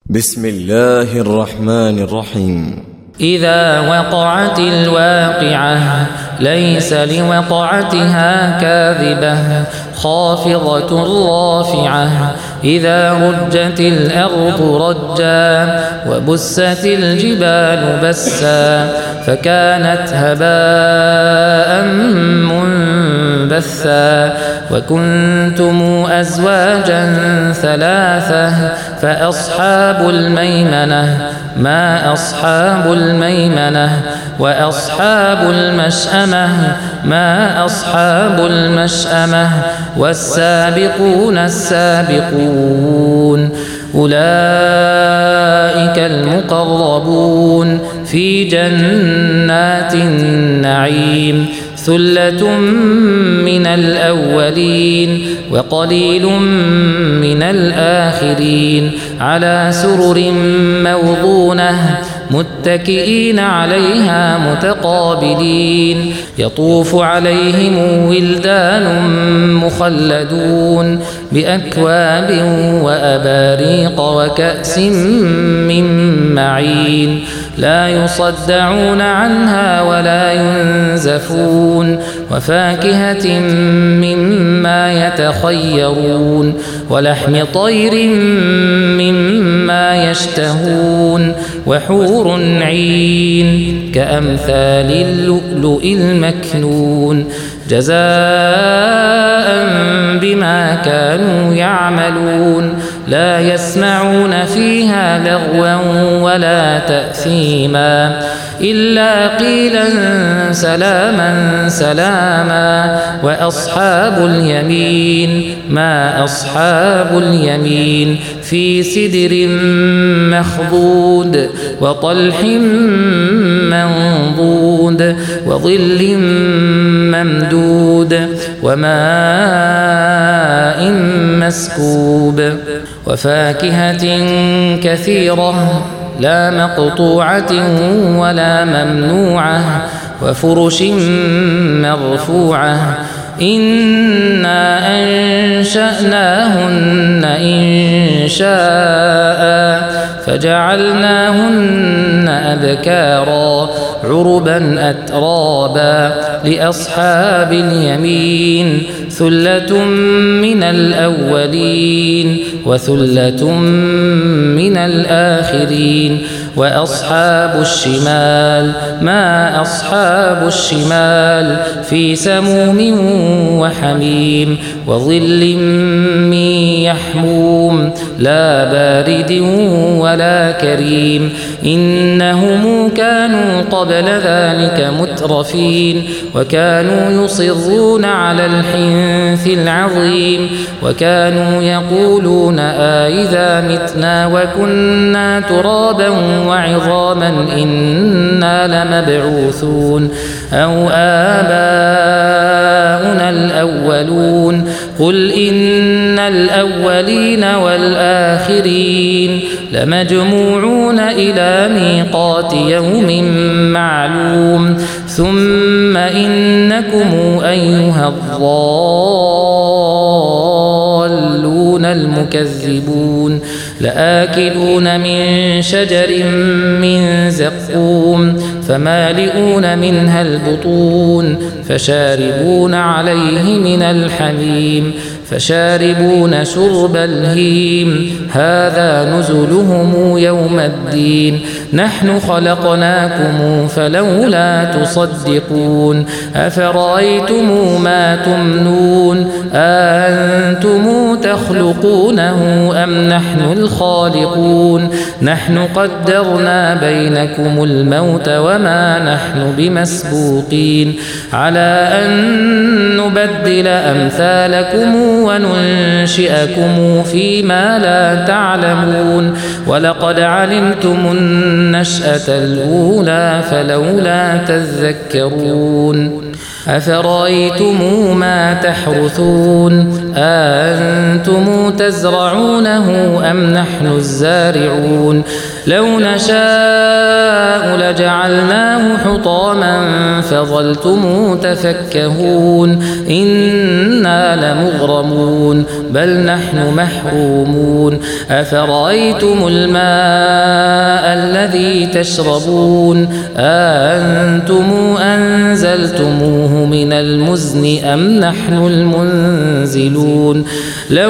بسم الله الرحمن الرحيم. إذا وقعت الواقعة ليس لوقعتها كاذبة خافضة رافعة إذا رجت الأرض رجا وبست الجبال بسا فكانت هباء منبثا وكنتم أزواجا ثلاثة فأصحاب الميمنة ما أصحاب الميمنة وأصحاب المشأمة ما أصحاب المشأمة والسابقون السابقون أولئك المقربون في جنات النعيم ثلة من الأولين وقليل من الآخرين على سرر موضونة متكئين عليها متقابلين يطوف عليهم ولدان مخلدون بأكواب وأباريق وكأس من معين لا يصدعون عنها ولا ينزفون وفاكهة مما يتخيرون ولحم طير مما يشتهون وحور عين كأمثال اللؤلؤ المكنون جزاء بما كانوا يعملون لا يسمعون فيها لغوا ولا تأثيما إلا قيلا سلاما سلاما وأصحاب اليمين ما أصحاب اليمين في سدر مخضود وطلح منضود وظل ممدود وماء مسكوب وفاكهة كثيرة لا مقطوعة ولا ممنوعة وفرش مرفوعة إنا أنشأناهن إنشاء فجعلناهن أبكارا عربا أترابا لأصحاب اليمين ثلة من الأولين وثلة من الآخرين وأصحاب الشمال ما أصحاب الشمال في سموم وحميم وظل من يحموم لا بارد ولا كريم إنهم كانوا قبل ذلك مترفين وكانوا يصرون على الحنث العظيم وكانوا يقولون أإذا متنا وكنا ترابا وعظاما إنا لمبعوثون أو آباؤنا الأولون قل إن الأولين والآخرين لمجموعون إلى ميقات يوم معلوم ثم إنكم أيها الضالون المكذبون لآكلون من شجر من زقوم فمالئون منها البطون فشاربون عليه من الحميم فشاربون شرب الهيم هذا نزلهم يوم الدين نحن خلقناكم فلولا تصدقون أفرأيتم ما تمنون أأنتم تخلقونه أم نحن الخالقون نحن قدرنا بينكم الموت وما نحن بمسبوقين على أن نبدل أمثالكم وننشئكم فيما لا تعلمون ولقد علمتم النشأة الأولى فلولا تذكرون أفرأيتم ما تحرثون أأنتم تزرعونه أم نحن الزارعون لو نشاء لجعلناه حطاما فظلتم تفكهون إنا لمغرمون بل نحن محرومون أفرأيتم الماء الذي تشربون أأنتم أنزلتموه من المزن أم نحن المنزلون لو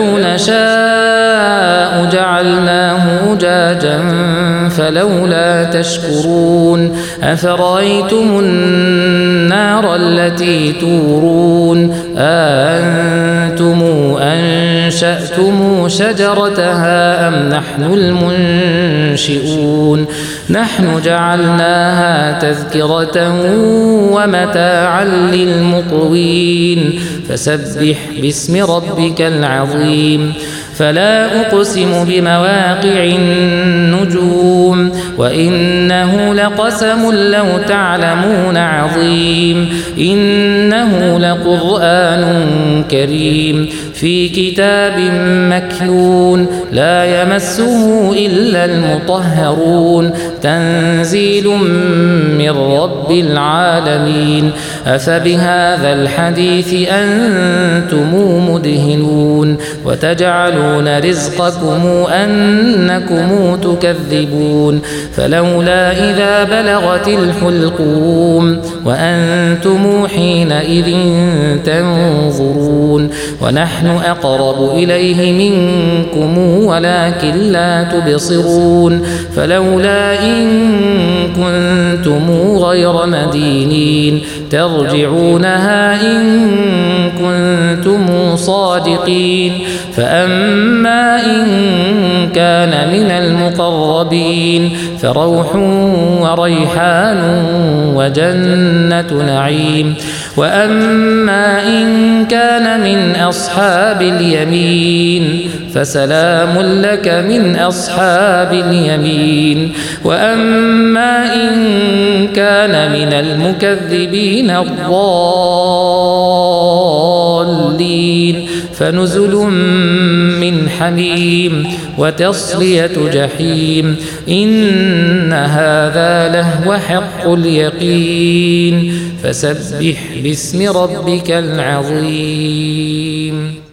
نشاء جعلناه أجاجا فلولا تشكرون أفرأيتم النار التي تورون أأنتم أنشأتم شجرتها أم نحن المنشئون نحن جعلناها تذكرة ومتاعا للمقوين فسبح باسم ربك العظيم فلا أقسم بمواقع النجوم وإنه لقسم لو تعلمون عظيم إنه لقرآن كريم في كتاب مكنون لا يمسه إلا المطهرون تنزيل من رب العالمين أفبهذا الحديث أنتم مدهنون وتجعلون رزقكم أنكم تكذبون فلولا إذا بلغت الحلقوم وأنتم حينئذ تنظرون ونحن أقرب إليه منكم ولكن لا تبصرون فلولا إن كنتم غير مدينين ترجعونها إن كنتم صادقين فأما إن كان من المقربين فروح وريحان وجنة نعيم وأما إن كان من أصحاب اليمين فسلام لك من أصحاب اليمين وأما إن كان من المكذبين الضالين فنزل من حميم وتصلية جحيم إن هذا لهو حق اليقين فسبح باسم ربك العظيم.